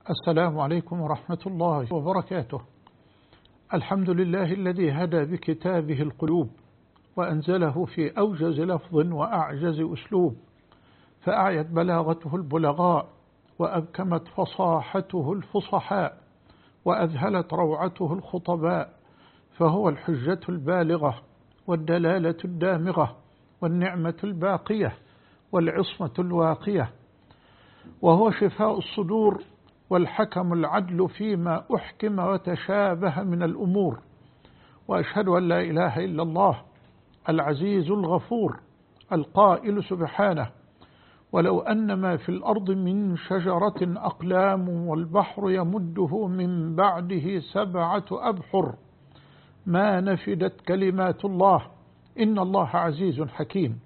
السلام عليكم ورحمة الله وبركاته. الحمد لله الذي هدى بكتابه القلوب وأنزله في أوجز لفظ وأعجز أسلوب، فأعيت بلاغته البلغاء وأبكمت فصاحته الفصحاء وأذهلت روعته الخطباء، فهو الحجة البالغة والدلالة الدامغة والنعمة الباقية والعصمة الواقية، وهو شفاء الصدور والحكم العدل فيما أحكم وتشابه من الأمور. وأشهد أن لا إله إلا الله العزيز الغفور القائل سبحانه: ولو أن ما في الأرض من شجرة أقلام والبحر يمده من بعده 7 أبحر ما نفدت كلمات الله إن الله عزيز حكيم.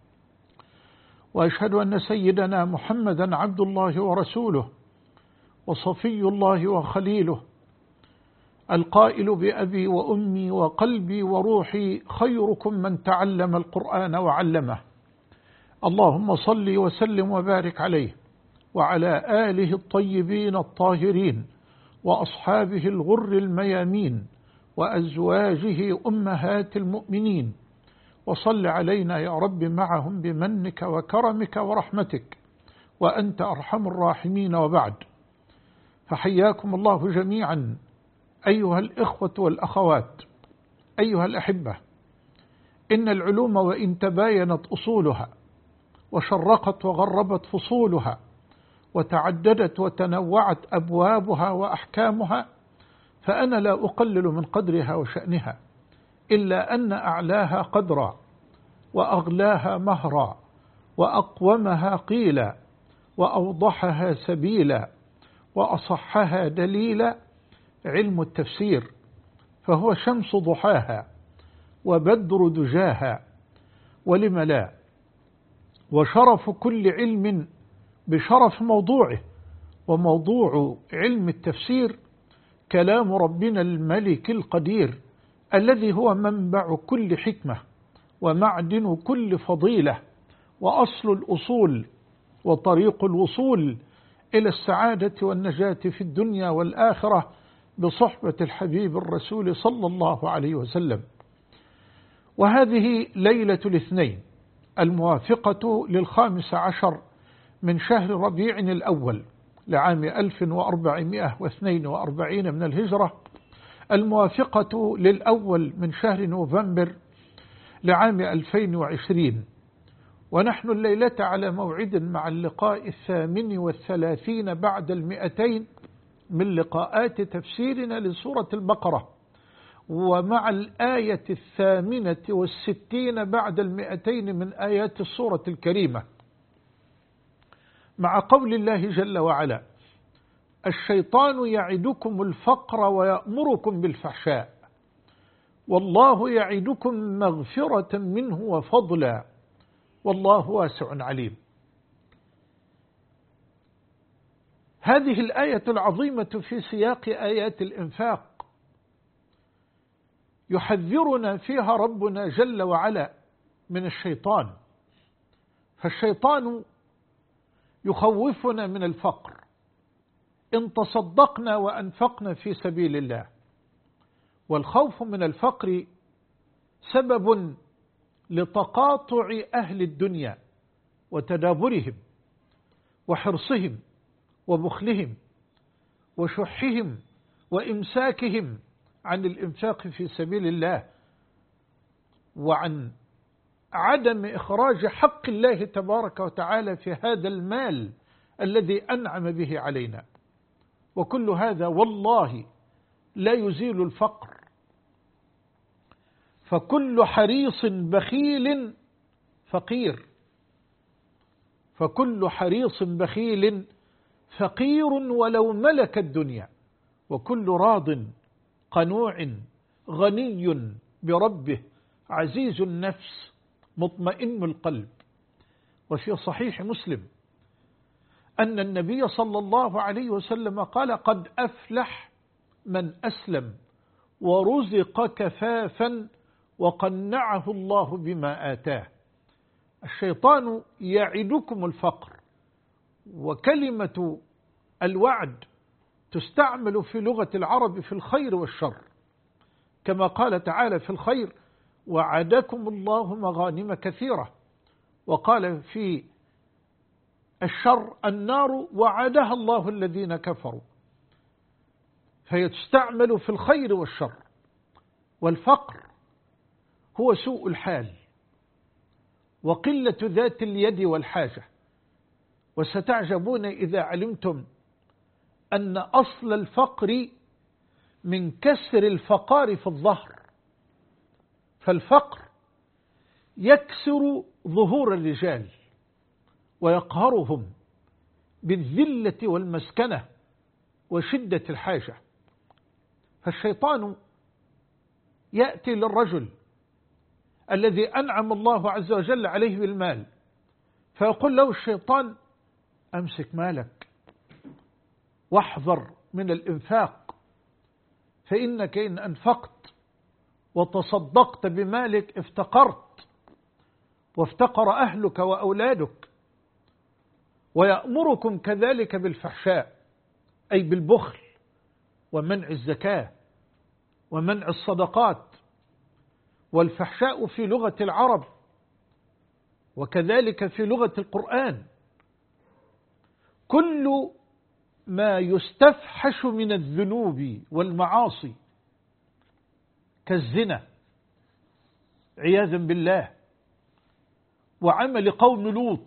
وأشهد أن سيدنا محمدا عبد الله ورسوله وصفي الله وخليله، القائل بأبي وأمي وقلبي وروحي خيركم من تعلم القرآن وعلمه. اللهم صل وسلم وبارك عليه وعلى آله الطيبين الطاهرين وأصحابه الغر الميامين وأزواجه أمهات المؤمنين، وصل علينا يا رب معهم بمنك وكرمك ورحمتك وأنت أرحم الراحمين. وبعد، فحياكم الله جميعا أيها الإخوة والأخوات، أيها الأحبة. إن العلوم وإن تباينت أصولها وشرقت وغربت فصولها وتعددت وتنوعت أبوابها وأحكامها، فأنا لا أقلل من قدرها وشأنها، إلا أن أعلاها قدرا وأغلاها مهرا وأقومها قيلا وأوضحها سبيلا وأصحها دليلا علم التفسير، فهو شمس ضحاها وبدر دجاها، ولم لا، وشرف كل علم بشرف موضوعه. وموضوع علم التفسير كلام ربنا الملك القدير، الذي هو منبع كل حكمة ومعدن كل فضيلة وأصل الأصول وطريق الوصول إلى السعادة والنجاة في الدنيا والآخرة بصحبة الحبيب الرسول صلى الله عليه وسلم. وهذه ليلة الاثنين الموافقة ل15 من شهر ربيع الأول لعام 1442 من الهجرة، الموافقة للأول من شهر نوفمبر لعام 2020. ونحن الليلة على موعد مع اللقاء 38 بعد 200 من لقاءات تفسيرنا لسورة البقرة، ومع الآية 68 بعد 200 من آيات السورة الكريمة، مع قول الله جل وعلا: الشيطان يعدكم الفقر ويأمركم بالفحشاء والله يعدكم مغفرة منه وفضلا والله واسع عليم. هذه الآية العظيمة في سياق آيات الإنفاق يحذرنا فيها ربنا جل وعلا من الشيطان، فالشيطان يخوفنا من الفقر إن تصدقنا وأنفقنا في سبيل الله، والخوف من الفقر سبب لتقاطع أهل الدنيا وتدابرهم وحرصهم وبخلهم وشحهم وإمساكهم عن الإنفاق في سبيل الله، وعن عدم إخراج حق الله تبارك وتعالى في هذا المال الذي أنعم به علينا. وكل هذا والله لا يزيل الفقر، فكل حريص بخيل فقير، فكل حريص بخيل فقير ولو ملك الدنيا، وكل راض قنوع غني بربه عزيز النفس مطمئن القلب. وفي صحيح مسلم أن النبي صلى الله عليه وسلم قال: قد أفلح من أسلم ورزق كفافا وقنعه الله بما آتاه. الشيطان يعدكم الفقر، وكلمة الوعد تستعمل في لغة العرب في الخير والشر، كما قال تعالى في الخير: وعدكم الله مغانم كثيرة، وقال في الشر: النار وعدها الله الذين كفروا. فهي تستعمل في الخير والشر. والفقر هو سوء الحال وقلة ذات اليد والحاجة. وستعجبون إذا علمتم أن أصل الفقر من كسر الفقار في الظهر، فالفقر يكسر ظهور الرجال ويقهرهم بالذلة والمسكنة وشدة الحاجة. فالشيطان يأتي للرجل الذي أنعم الله عز وجل عليه بالمال، فيقول له الشيطان: أمسك مالك واحذر من الإنفاق، فإنك إن أنفقت وتصدقت بمالك افتقرت وافتقر أهلك وأولادك. ويأمركم كذلك بالفحشاء، أي بالبخل ومنع الزكاة ومنع الصدقات. والفحشاء في لغة العرب وكذلك في لغة القرآن كل ما يستفحش من الذنوب والمعاصي، كالزنا عياذا بالله، وعمل قوم لوط،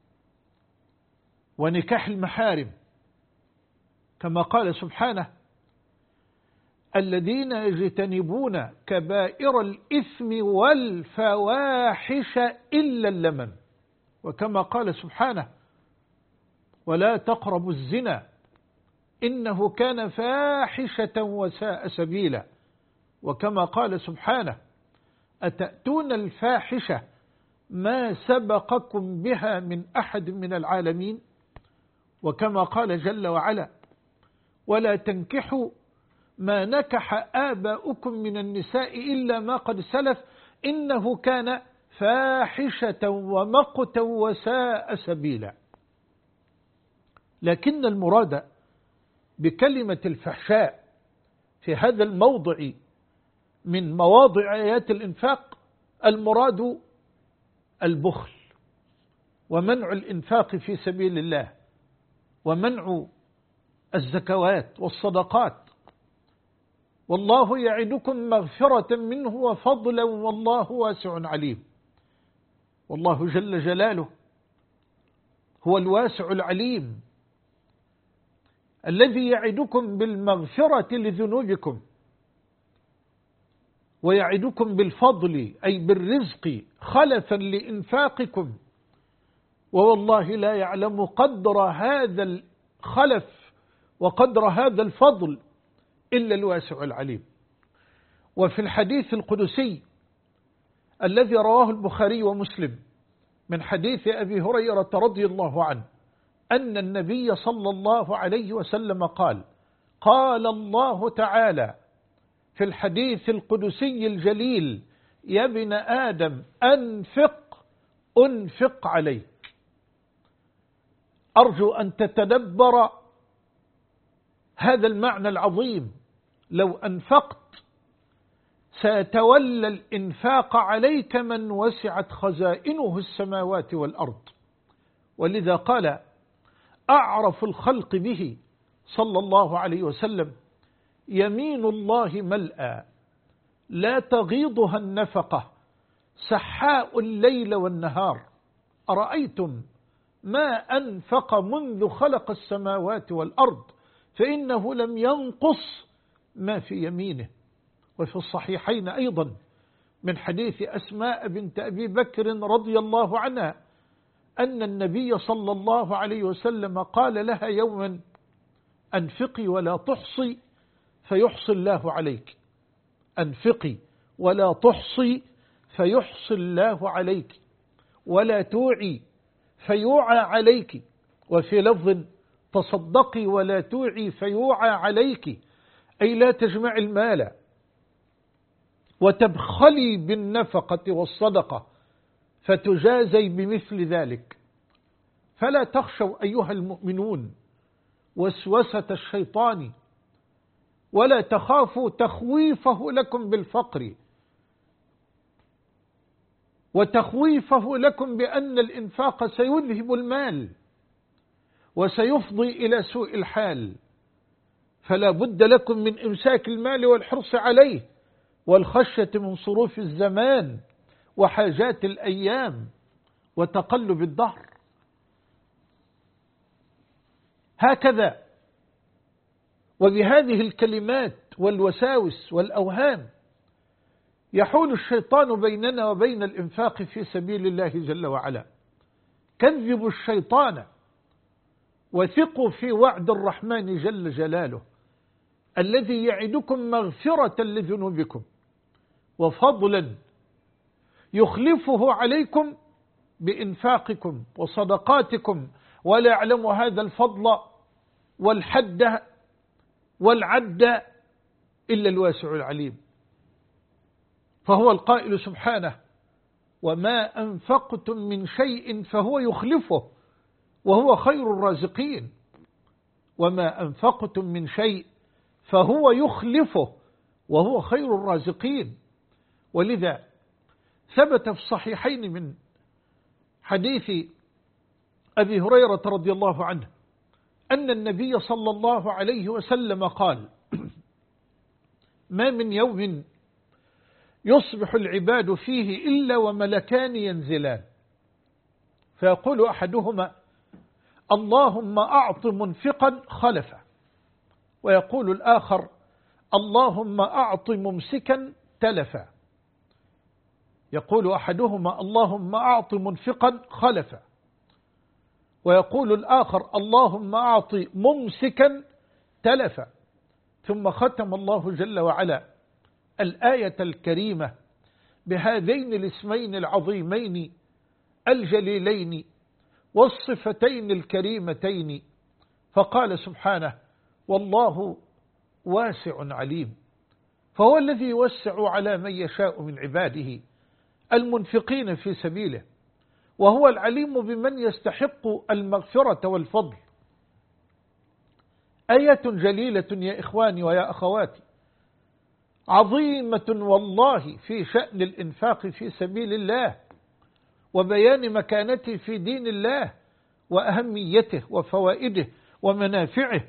ونكاح المحارم، كما قال سبحانه: الذين يجتنبون كبائر الإثم والفواحش إلا اللمم. وكما قال سبحانه: ولا تقربوا الزنا إنه كان فاحشة وساء سبيلا. وكما قال سبحانه: أتأتون الفاحشة ما سبقكم بها من أحد من العالمين. وكما قال جل وعلا: ولا تنكحوا ما نكح آباؤكم من النساء إلا ما قد سلف إنه كان فاحشة ومقتا وساء سبيلا. لكن المراد بكلمة الفحشاء في هذا الموضع من مواضع آيات الإنفاق المراد البخل ومنع الإنفاق في سبيل الله ومنع الزكوات والصدقات. والله يعدكم مغفرة منه وفضلا والله واسع عليم. والله جل جلاله هو الواسع العليم الذي يعدكم بالمغفرة لذنوبكم ويعدكم بالفضل أي بالرزق خلفا لإنفاقكم، ووالله لا يعلم قدر هذا الخلف وقدر هذا الفضل إلا الواسع العليم. وفي الحديث القدسي الذي رواه البخاري ومسلم من حديث أبي هريرة رضي الله عنه أن النبي صلى الله عليه وسلم قال: قال الله تعالى في الحديث القدسي الجليل: يا ابن آدم أنفق عليك. أرجو أن تتدبر هذا المعنى العظيم. لو أنفقت سيتولى الإنفاق عليك من وسعت خزائنه السماوات والأرض. ولذا قال أعرف الخلق به صلى الله عليه وسلم: يمين الله ملأى لا تغيضها النفقة سحاء الليل والنهار أرأيتم ما أنفق منذ خلق السماوات والأرض فإنه لم ينقص ما في يمينه. وفي الصحيحين أيضا من حديث أسماء بنت أبي بكر رضي الله عنها أن النبي صلى الله عليه وسلم قال لها يوما: أنفقي ولا تحصي فيحصي الله عليك. أنفقي ولا تحصي فيحصي الله عليك، ولا توعي فيوعى عليك. وفي لفظ: تصدقي ولا توعي فيوعى عليك، أي لا تجمع المال وتبخلي بالنفقة والصدقة فتجازي بمثل ذلك. فلا تخشوا أيها المؤمنون وسوسة الشيطان، ولا تخافوا تخويفه لكم بالفقر وتخويفه لكم بأن الإنفاق سيذهب المال وسيفضي إلى سوء الحال، فلا بد لكم من إمساك المال والحرص عليه والخشية من صروف الزمان وحاجات الأيام وتقلب الدهر. هكذا وبهذه الكلمات والوساوس والأوهام يحول الشيطان بيننا وبين الإنفاق في سبيل الله جل وعلا. كذبوا الشيطان وثقوا في وعد الرحمن جل جلاله الذي يعدكم مغفرة لذنوبكم وفضلا يخلفه عليكم بإنفاقكم وصدقاتكم، ولا يعلم هذا الفضل والحد والعد إلا الواسع العليم. فهو القائل سبحانه: وما أنفقتم من شيء فهو يخلفه وهو خير الرازقين. وما أنفقتم من شيء فهو يخلفه وهو خير الرازقين. ولذا ثبت في الصحيحين من حديث أبي هريرة رضي الله عنه أن النبي صلى الله عليه وسلم قال: ما من يوم يصبح العباد فيه إلا وملكان ينزلان، فيقول أحدهما: اللهم أعط منفقا خلفا، ويقول الآخر: اللهم أعط ممسكا تلفا. يقول أحدهما: اللهم أعط منفقا خلفا، ويقول الآخر: اللهم أعط ممسكا تلفا. ثم ختم الله جل وعلا الآية الكريمة بهذين الاسمين العظيمين الجليلين والصفتين الكريمتين، فقال سبحانه: والله واسع عليم. فهو الذي يوسع على من يشاء من عباده المنفقين في سبيله، وهو العليم بمن يستحق المغفرة والفضل. آية جليلة يا إخواني ويا أخواتي، عظيمة والله في شأن الإنفاق في سبيل الله وبيان مكانته في دين الله وأهميته وفوائده ومنافعه،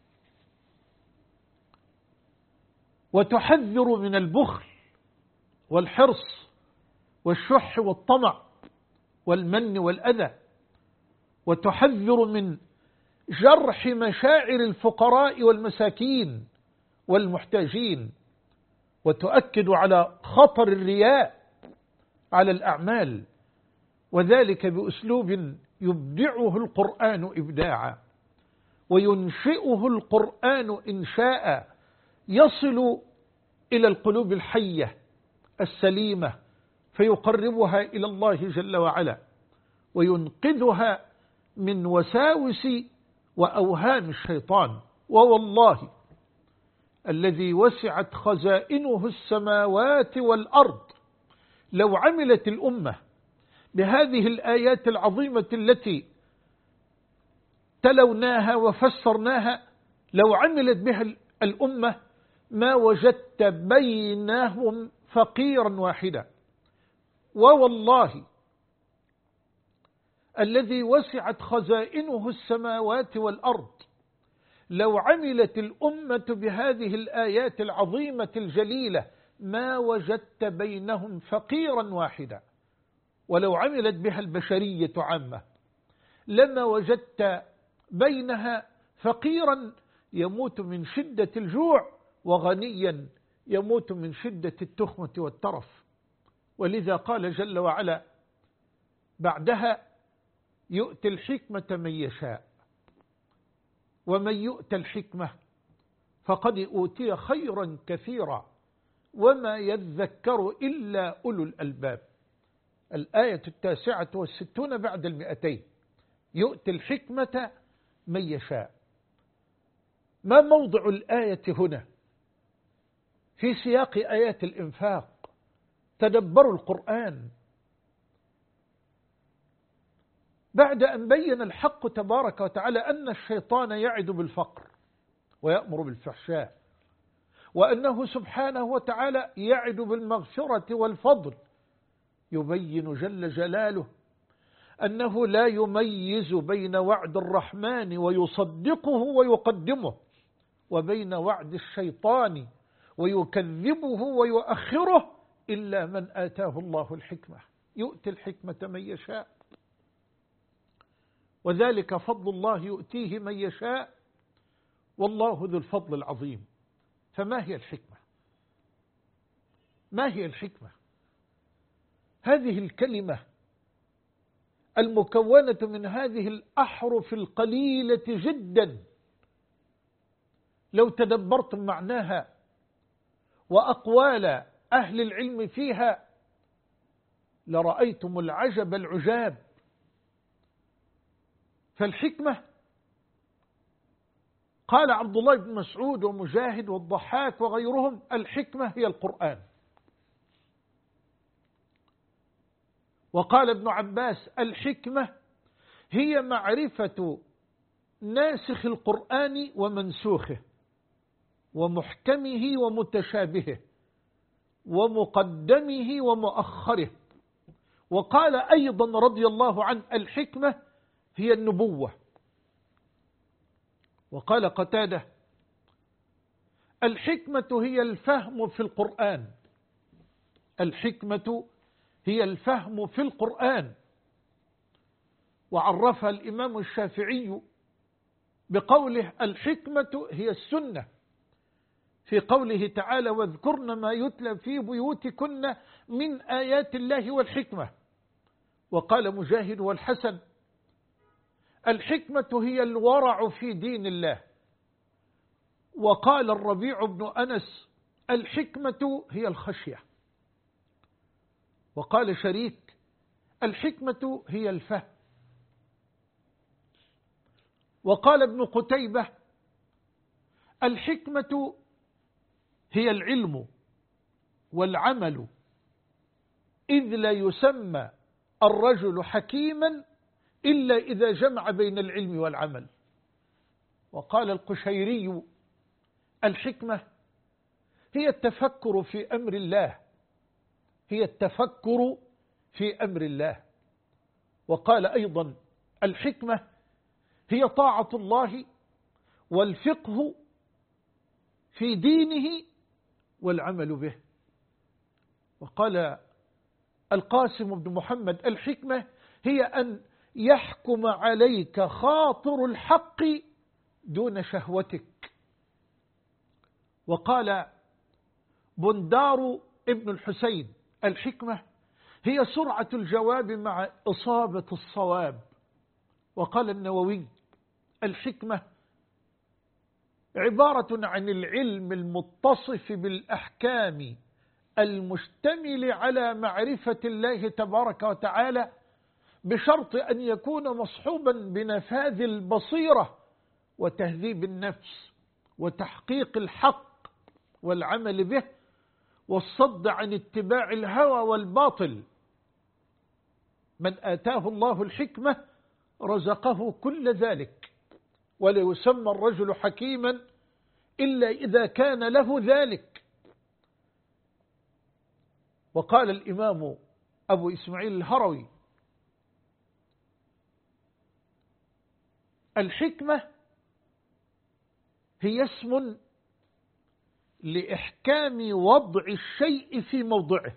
وتحذر من البخل والحرص والشح والطمع والمن والأذى، وتحذر من جرح مشاعر الفقراء والمساكين والمحتاجين، وتؤكد على خطر الرياء على الأعمال، وذلك بأسلوب يبدعه القرآن إبداعا وينشئه القرآن إنشاء يصل إلى القلوب الحية السليمة فيقربها إلى الله جل وعلا وينقذها من وساوس وأوهام الشيطان. ووالله الذي وسعت خزائنه السماوات والأرض لو عملت الأمة بهذه الآيات العظيمة التي تلوناها وفسرناها، لو عملت بها الأمة ما وجدت بينهم فقيرا واحدا. ووالله الذي وسعت خزائنه السماوات والأرض لو عملت الأمة بهذه الآيات العظيمة الجليلة ما وجدت بينهم فقيرا واحدا. ولو عملت بها البشرية عامة لما وجدت بينها فقيرا يموت من شدة الجوع وغنيا يموت من شدة التخمة والترف. ولذا قال جل وعلا بعدها: يؤتي الحكمة من يشاء، ومن يؤت الحكمة فقد أوتي خيرا كثيرا وما يذكر إلا أولو الألباب. الآية 69 بعد 200. يؤتي الحكمة من يشاء. ما موضع الآية هنا في سياق آيات الإنفاق؟ تدبروا القرآن. بعد أن بين الحق تبارك وتعالى أن الشيطان يعد بالفقر ويأمر بالفحشاء، وأنه سبحانه وتعالى يعد بالمغفرة والفضل، يبين جل جلاله أنه لا يميز بين وعد الرحمن ويصدقه ويقدمه وبين وعد الشيطان ويكذبه ويؤخره إلا من آتاه الله الحكمة، يؤتي الحكمة من يشاء، وذلك فضل الله يؤتيه من يشاء، والله ذو الفضل العظيم. فما هي الحكمة؟ ما هي الحكمة؟ هذه الكلمة المكونة من هذه الأحرف القليلة جدا، لو تدبرتم معناها وأقوال أهل العلم فيها لرأيتم العجب العجاب. فالحكمة قال عبد الله بن مسعود ومجاهد والضحاك وغيرهم: الحكمة هي القرآن. وقال ابن عباس: الحكمة هي معرفة ناسخ القرآن ومنسوخه ومحكمه ومتشابهه ومقدمه ومؤخره. وقال أيضا رضي الله عنه: الحكمة هي النبوة. وقال قتادة: الحكمة هي الفهم في القرآن. الحكمة هي الفهم في القرآن. وعرفها الإمام الشافعي بقوله: الحكمة هي السنة، في قوله تعالى: واذكرن ما يتلى في بيوتكن من آيات الله والحكمة. وقال مجاهد والحسن: الحكمة هي الورع في دين الله. وقال الربيع بن أنس: الحكمة هي الخشية. وقال شريك: الحكمة هي الفهم. وقال ابن قتيبة: الحكمة هي العلم والعمل، إذ لا يسمى الرجل حكيما إلا إذا جمع بين العلم والعمل. وقال القشيري: الحكمة هي التفكر في أمر الله، هي التفكر في أمر الله. وقال أيضا: الحكمة هي طاعة الله والفقه في دينه والعمل به. وقال القاسم بن محمد: الحكمة هي أن يحكم عليك خاطر الحق دون شهوتك. وقال بندار ابن الحسين: الحكمة هي سرعة الجواب مع إصابة الصواب. وقال النووي: الحكمة عبارة عن العلم المتصف بالأحكام المشتمل على معرفة الله تبارك وتعالى، بشرط أن يكون مصحوبا بنفاذ البصيرة وتهذيب النفس وتحقيق الحق والعمل به والصد عن اتباع الهوى والباطل. من آتاه الله الحكمة رزقه كل ذلك، ولا يسمى الرجل حكيما إلا إذا كان له ذلك. وقال الإمام أبو إسماعيل الهروي: الحكمة هي اسم لإحكام وضع الشيء في موضعه.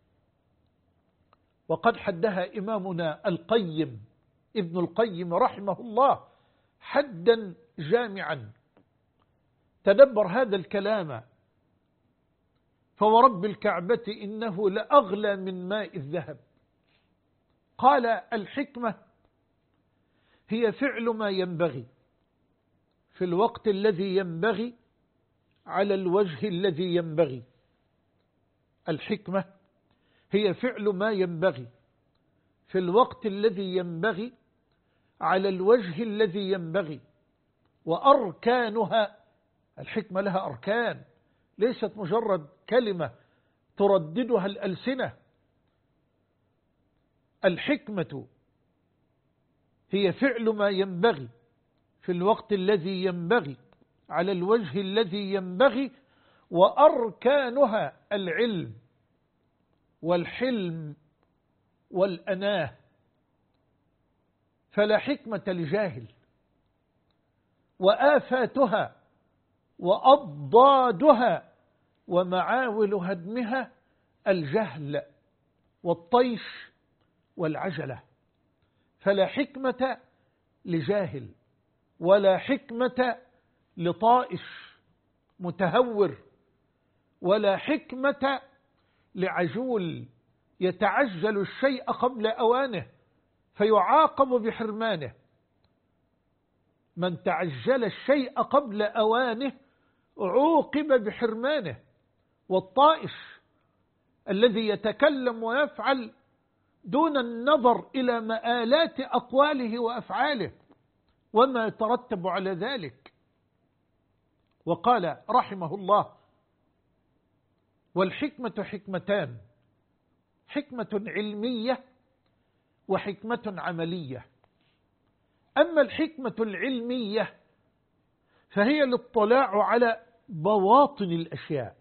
وقد حدها إمامنا القيم ابن القيم رحمه الله حدا جامعا. تدبر هذا الكلام: فورب الكعبة إنه لأغلى من ماء الذهب. قال: الحكمة هي فعل ما ينبغي في الوقت الذي ينبغي على الوجه الذي ينبغي. الحكمة هي فعل ما ينبغي في الوقت الذي ينبغي على الوجه الذي ينبغي. وأركانها، الحكمة لها أركان، ليست مجرد كلمة ترددها الألسنة. الحكمة هي فعل ما ينبغي في الوقت الذي ينبغي على الوجه الذي ينبغي، وأركانها العلم والحلم والأناه. فلا حكمة لجاهل، وآفاتها وأضدادها ومعاول هدمها الجهل والطيش والعجلة. فلا حكمة لجاهل، ولا حكمة لطائش متهور، ولا حكمة لعجول يتعجل الشيء قبل أوانه فيعاقب بحرمانه. من تعجل الشيء قبل أوانه عوقب بحرمانه. والطائش الذي يتكلم ويفعل دون النظر إلى مآلات أقواله وأفعاله وما يترتب على ذلك. وقال رحمه الله: والحكمة حكمتان، حكمة علمية وحكمة عملية. أما الحكمة العلمية فهي الاطلاع على بواطن الأشياء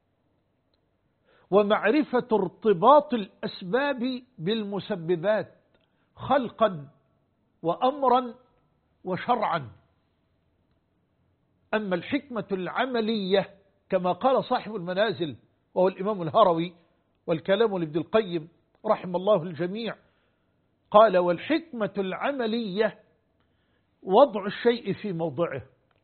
ومعرفة ارتباط الأسباب بالمسببات خلقا وأمرا وشرعا. أما الحكمة العملية كما قال صاحب المنازل وهو الإمام الهروي، والكلام لابن القيم رحم الله الجميع، قال: والحكمة العملية وضع الشيء في موضعه.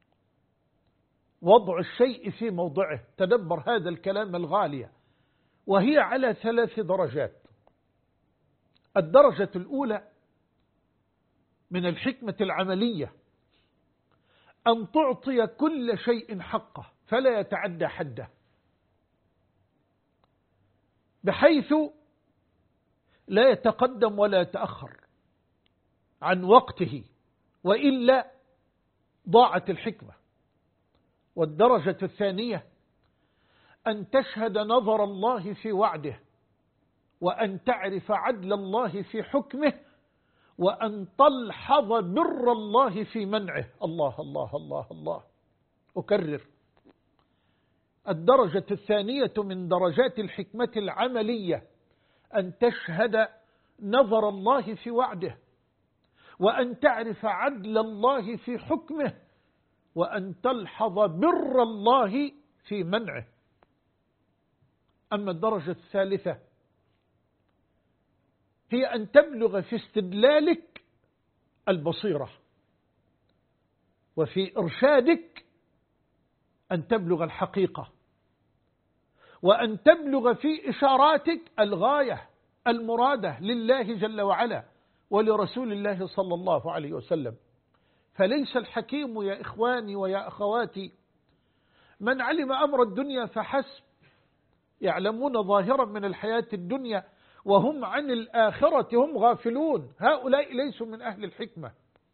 وضع الشيء في موضعه. تدبر هذا الكلام الغالي. وهي على 3 درجات. الدرجة الأولى من الحكمة العملية أن تعطي كل شيء حقه فلا يتعدى حده، بحيث لا يتقدم ولا يتأخر عن وقته، وإلا ضاعت الحكمة. والدرجة الثانية أن تشهد نظر الله في وعده، وأن تعرف عدل الله في حكمه، وأن تلحظ بر الله في منعه. الله الله الله الله. أكرر: الدرجة الثانية من درجات الحكمة العملية أن تشهد نظر الله في وعده، وأن تعرف عدل الله في حكمه، وأن تلحظ بر الله في منعه. أما الدرجة الثالثة هي أن تبلغ في استدلالك البصيرة، وفي إرشادك أن تبلغ الحقيقة، وأن تبلغ في إشاراتك الغاية المرادة لله جل وعلا ولرسول الله صلى الله عليه وسلم. فليس الحكيم يا إخواني ويا أخواتي من علم أمر الدنيا فحسب، يعلمون ظاهرا من الحياة الدنيا وهم عن الآخرة هم غافلون. هؤلاء ليسوا من أهل الحكمة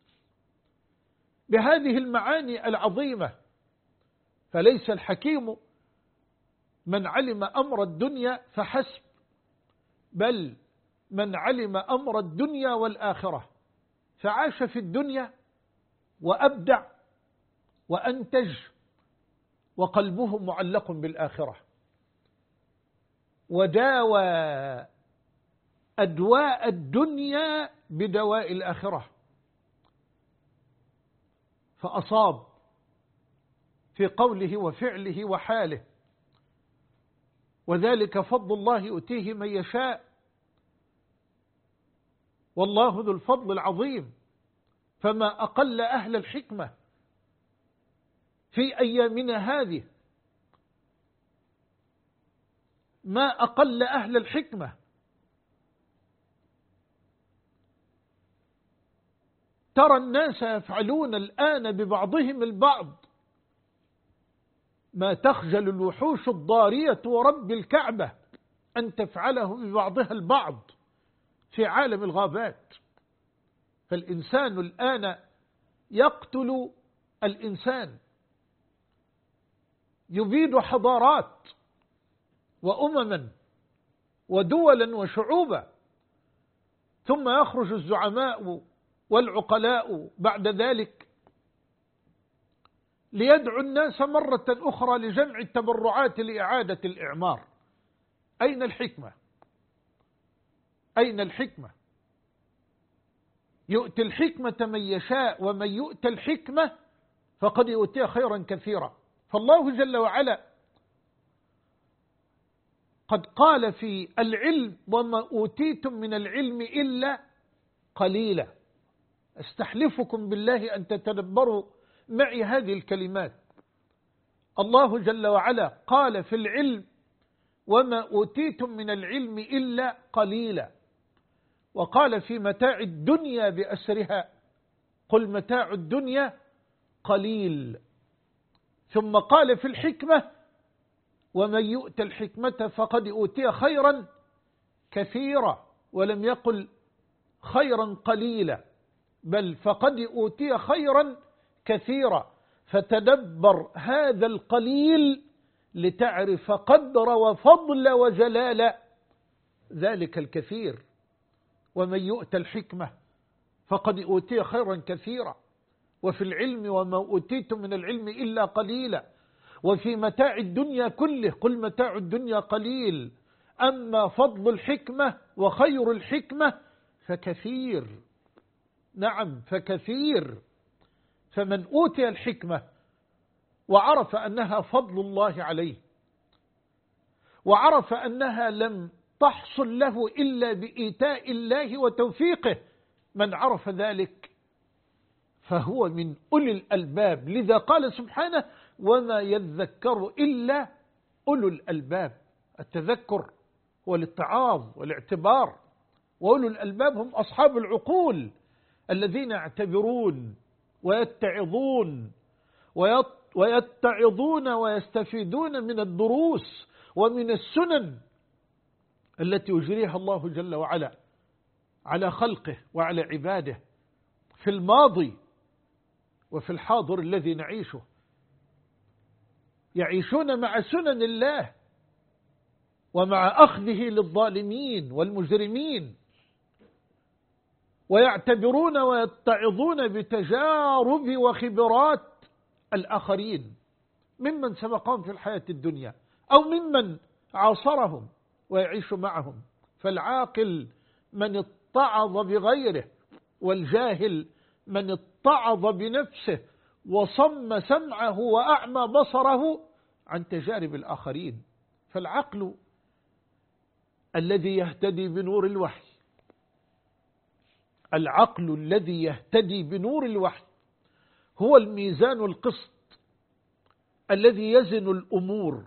بهذه المعاني العظيمة. فليس الحكيم من علم أمر الدنيا فحسب، بل من علم أمر الدنيا والآخرة فعاش في الدنيا وأبدع وأنتج وقلبه معلق بالآخرة، وداوى أدواء الدنيا بدواء الآخرة، فأصاب في قوله وفعله وحاله. وذلك فضل الله يؤتيه من يشاء، والله ذو الفضل العظيم. فما أقل أهل الحكمة في أيامنا هذه، ما أقل أهل الحكمة. ترى الناس يفعلون الآن ببعضهم البعض ما تخجل الوحوش الضارية ورب الكعبة أن تفعله ببعضها البعض في عالم الغابات. فالإنسان الآن يقتل الإنسان، يبيد حضارات وأمما ودولا وشعوبا، ثم يخرج الزعماء والعقلاء بعد ذلك ليدعوا الناس مرة أخرى لجمع التبرعات لإعادة الإعمار. أين الحكمة؟ أين الحكمة؟ يؤتي الحكمة من يشاء، ومن يؤتى الحكمة فقد يؤتي خيرا كثيرا. فالله جل وعلا قد قال في العلم: وما أوتيتم من العلم إلا قليلا. استحلفكم بالله أن تتدبروا معي هذه الكلمات. الله جل وعلا قال في العلم: وما أوتيتم من العلم إلا قليلا. وقال في متاع الدنيا بأسرها: قل متاع الدنيا قليل. ثم قال في الحكمة: ومن يؤت الحكمة فقد أوتي خيرا كثيرا. ولم يقل خيرا قليلا، بل فقد أوتي خيرا كثيرا. فتدبر هذا القليل لتعرف قدر وفضل وجلال ذلك الكثير. ومن يؤت الحكمة فقد أوتي خيرا كثيرا. وفي العلم: وما أوتيتم من العلم إلا قليلا. وفي متاع الدنيا كله: قل متاع الدنيا قليل. أما فضل الحكمة وخير الحكمة فكثير. نعم فكثير. فمن أوتي الحكمة وعرف أنها فضل الله عليه، وعرف أنها لم تحصل له إلا بإيتاء الله وتوفيقه، من عرف ذلك فهو من أولي الألباب. لذا قال سبحانه: وما يذكر إلا أولو الألباب. التذكر والاتعاظ والاعتبار. وأولو الألباب هم أصحاب العقول الذين يعتبرون ويتعظون ويتعظون ويستفيدون من الدروس ومن السنن التي يجريها الله جل وعلا على خلقه وعلى عباده في الماضي وفي الحاضر الذي نعيشه. يعيشون مع سنن الله ومع أخذه للظالمين والمجرمين، ويعتبرون ويتعظون بتجارب وخبرات الآخرين ممن سبقهم في الحياة الدنيا أو ممن عاصرهم ويعيش معهم. فالعاقل من اتعظ بغيره، والجاهل من اتعظ بنفسه وصم سمعه وأعمى بصره عن تجارب الآخرين. فالعقل الذي يهتدي بنور الوحي، العقل الذي يهتدي بنور الوحي هو الميزان القسط الذي يزن الأمور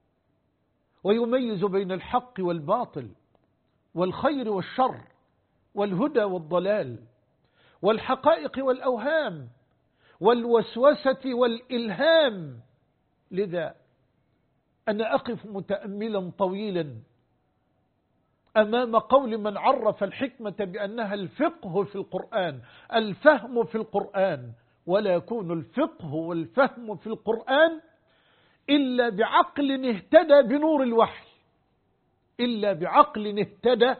ويميز بين الحق والباطل والخير والشر والهدى والضلال والحقائق والأوهام والوسوسة والإلهام. لذا أنا أقف متأملا طويلا أمام قول من عرف الحكمة بأنها الفقه في القرآن، الفهم في القرآن. ولا يكون الفقه والفهم في القرآن إلا بعقل اهتدى بنور الوحي، إلا بعقل اهتدى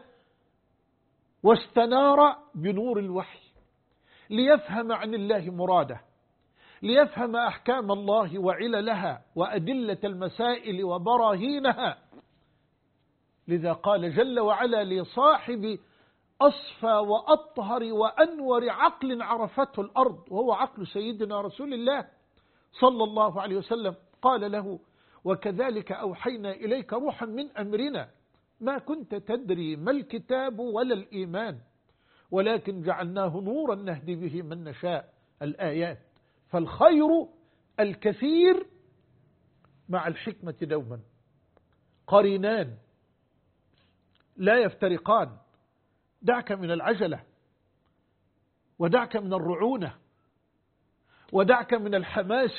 واستنار بنور الوحي، ليفهم عن الله مراده، ليفهم أحكام الله وعللها وأدلة المسائل وبراهينها. لذا قال جل وعلا لصاحب أصفى وأطهر وأنور عقل عرفته الأرض، وهو عقل سيدنا رسول الله صلى الله عليه وسلم. قال له: وكذلك أوحينا إليك روحا من أمرنا ما كنت تدري ما الكتاب ولا الإيمان ولكن جعلناه نورا نهدي به من نشاء. الآيات. فالخير الكثير مع الحكمة دوما قرينان لا يفترقان. دعك من العجلة، ودعك من الرعونة، ودعك من الحماس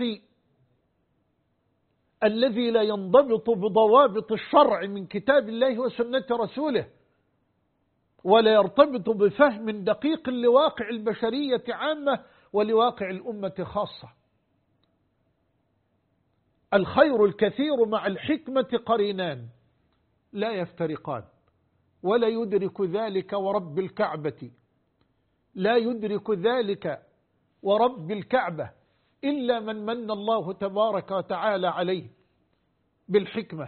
الذي لا ينضبط بضوابط الشرع من كتاب الله وسنة رسوله، ولا يرتبط بفهم دقيق لواقع البشرية عامة ولواقع الأمة خاصة. الخير الكثير مع الحكمة قرينان لا يفترقان، ولا يدرك ذلك ورب الكعبة لا يدرك ذلك ورب الكعبة إلا من من الله تبارك وتعالى عليه بالحكمة.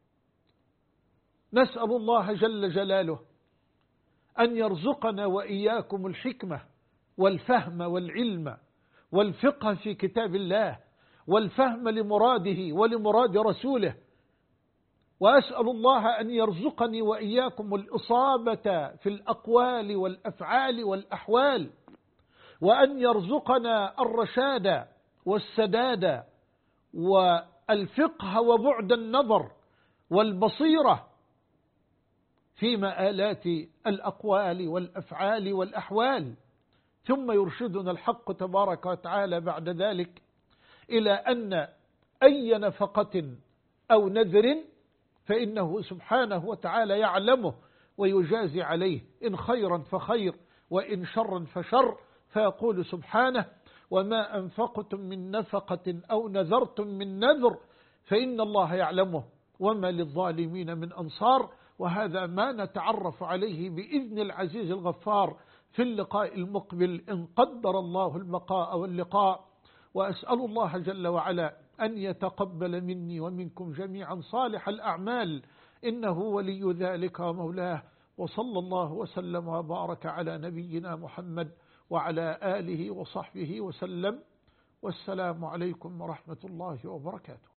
نسأل الله جل جلاله أن يرزقنا وإياكم الحكمة والفهم والعلم والفقه في كتاب الله والفهم لمراده ولمراد رسوله، وأسأل الله أن يرزقني وإياكم الإصابة في الأقوال والأفعال والأحوال، وأن يرزقنا الرشاد والسداد والفقه وبعد النظر والبصيرة في مآلات الأقوال والأفعال والأحوال. ثم يرشدنا الحق تبارك وتعالى بعد ذلك إلى أن أي نفقة أو نذر فإنه سبحانه وتعالى يعلمه ويجازي عليه، إن خيرا فخير وإن شرا فشر، فيقول سبحانه: وما أنفقتم من نفقة أو نذرتم من نذر فإن الله يعلمه وما للظالمين من أنصار. وهذا ما نتعرف عليه بإذن العزيز الغفار في اللقاء المقبل إن قدر الله البقاء واللقاء. وأسأل الله جل وعلا أن يتقبل مني ومنكم جميعا صالح الأعمال، إنه ولي ذلك ومولاه. وصلى الله وسلم وبارك على نبينا محمد وعلى آله وصحبه وسلم، والسلام عليكم ورحمة الله وبركاته.